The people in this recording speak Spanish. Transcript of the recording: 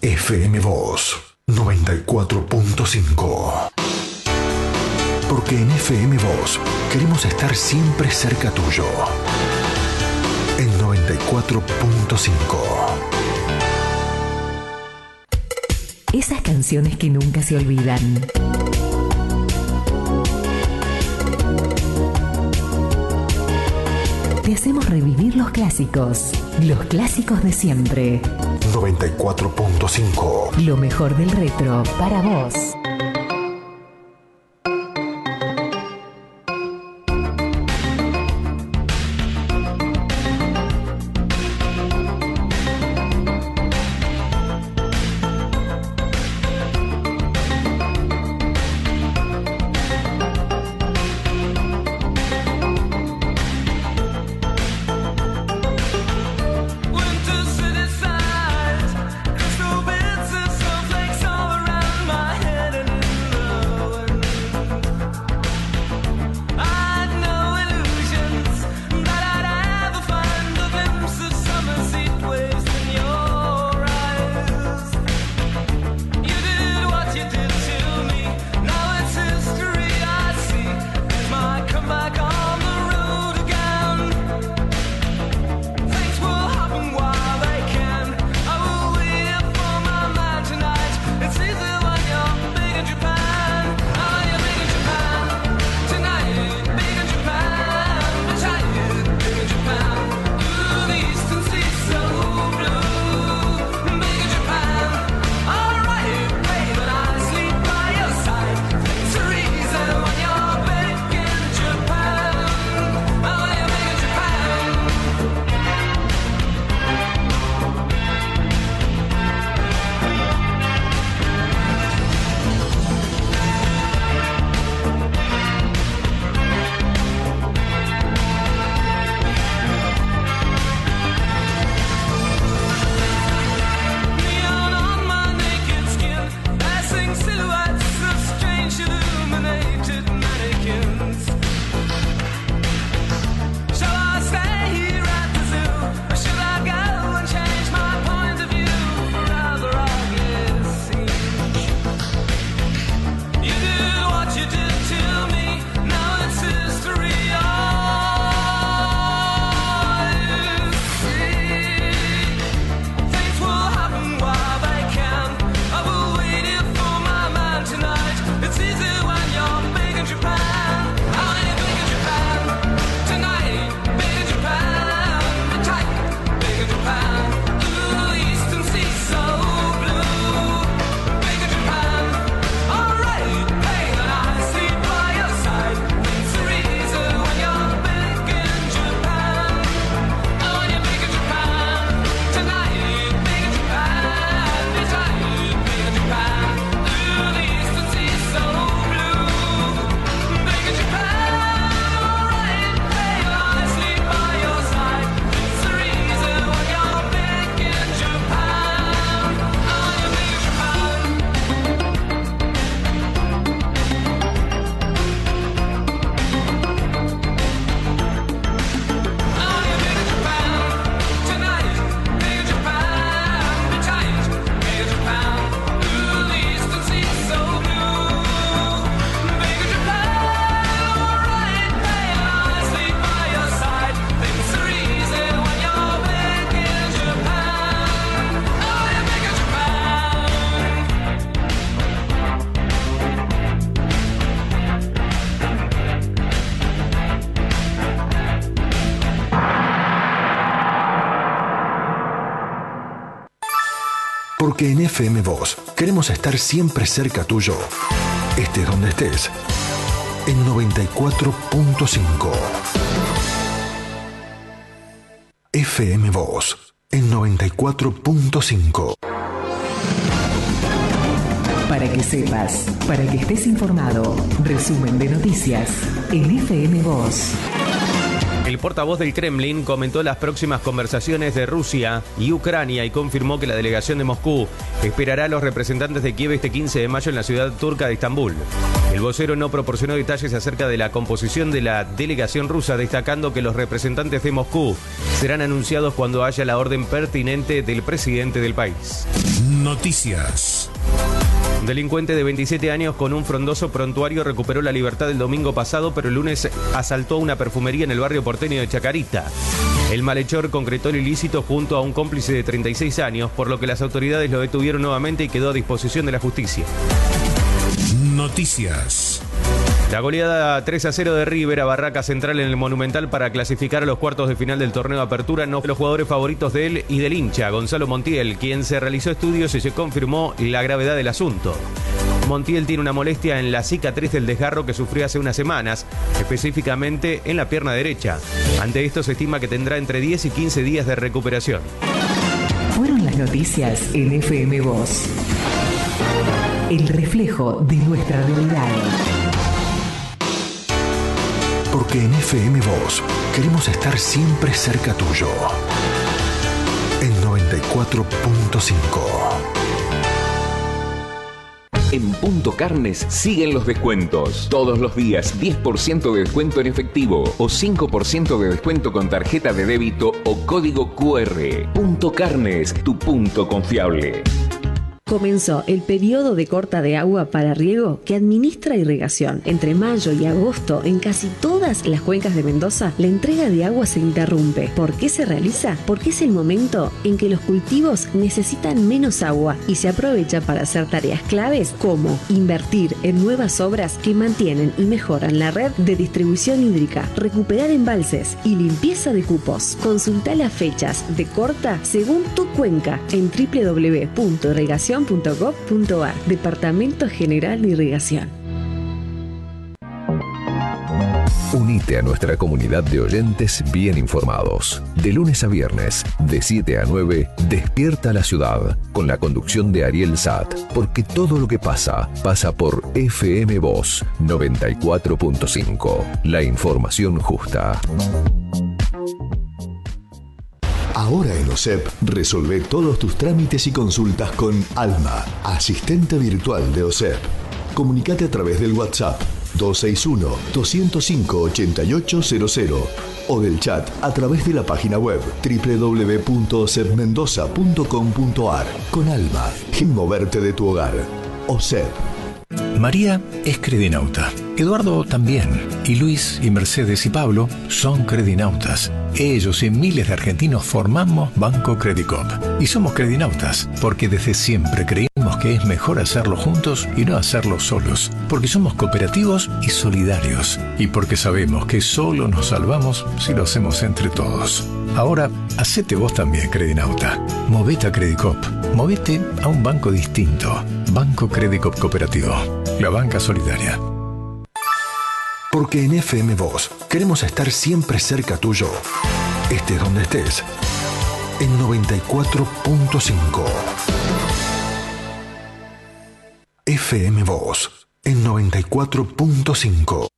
FM Voz 94.5. Porque en FM Voz queremos estar siempre cerca tuyo. En 94.5. Esas canciones que nunca se olvidan. Te hacemos revivir los clásicos de siempre. 94.5. Lo mejor del retro para vos. Porque en FM Voz queremos estar siempre cerca tuyo, estés donde estés, en 94.5. FM Voz, en 94.5. Para que sepas, para que estés informado, resumen de noticias en FM Voz. El portavoz del Kremlin comentó las próximas conversaciones de Rusia y Ucrania y confirmó que la delegación de Moscú esperará a los representantes de Kiev este 15 de mayo en la ciudad turca de Estambul. El vocero no proporcionó detalles acerca de la composición de la delegación rusa, destacando que los representantes de Moscú serán anunciados cuando haya la orden pertinente del presidente del país. Noticias. Un delincuente de 27 años con un frondoso prontuario recuperó la libertad el domingo pasado, pero el lunes asaltó una perfumería en el barrio porteño de Chacarita. El malhechor concretó el ilícito junto a un cómplice de 36 años, por lo que las autoridades lo detuvieron nuevamente y quedó a disposición de la justicia. Noticias. La goleada 3-0 de River a Barraca Central en el Monumental para clasificar a los cuartos de final del torneo de apertura no fue los jugadores favoritos de él y del hincha, Gonzalo Montiel, quien se realizó estudios y se confirmó la gravedad del asunto. Montiel tiene una molestia en la cicatriz del desgarro que sufrió hace unas semanas, específicamente en la pierna derecha. Ante esto se estima que tendrá entre 10 y 15 días de recuperación. Fueron las noticias en FM Voz. El reflejo de nuestra realidad. Porque en FM Voz queremos estar siempre cerca tuyo. En 94.5. En Punto Carnes siguen los descuentos. Todos los días 10% de descuento en efectivo o 5% de descuento con tarjeta de débito o código QR. Punto Carnes, tu punto confiable. Comenzó el periodo de corta de agua para riego que administra Irrigación. Entre mayo y agosto, en casi todas las cuencas de Mendoza, la entrega de agua se interrumpe. ¿Por qué se realiza? Porque es el momento en que los cultivos necesitan menos agua y se aprovecha para hacer tareas claves como invertir en nuevas obras que mantienen y mejoran la red de distribución hídrica, recuperar embalses y limpieza de cupos. Consulta las fechas de corta según tu cuenca en www.irrigación.gov.ar. Departamento General de Irrigación. Unite a nuestra comunidad de oyentes bien informados. De lunes a viernes, de 7 a 9, Despierta la Ciudad, con la conducción de Ariel Satt, porque todo lo que pasa, pasa por FM Voz 94.5. La información justa. Ahora en OSEP, resolvé todos tus trámites y consultas con Alma, asistente virtual de OSEP. Comunicate a través del WhatsApp 261-205-8800 o del chat a través de la página web www.osepmendoza.com.ar. Con Alma, sin moverte de tu hogar. OSEP. María es credinauta, Eduardo también, y Luis y Mercedes y Pablo son credinautas. Ellos y miles de argentinos formamos Banco Credicop y somos credinautas porque desde siempre creímos que es mejor hacerlo juntos y no hacerlo solos, porque somos cooperativos y solidarios y porque sabemos que solo nos salvamos si lo hacemos entre todos. Ahora, hacete vos también credinauta. Movete a Credicop, movete a un banco distinto. Banco Credicop Cooperativo, la banca solidaria. Porque en FM Voz queremos estar siempre cerca tuyo, estés donde estés, en 94.5. FM Voz en 94.5.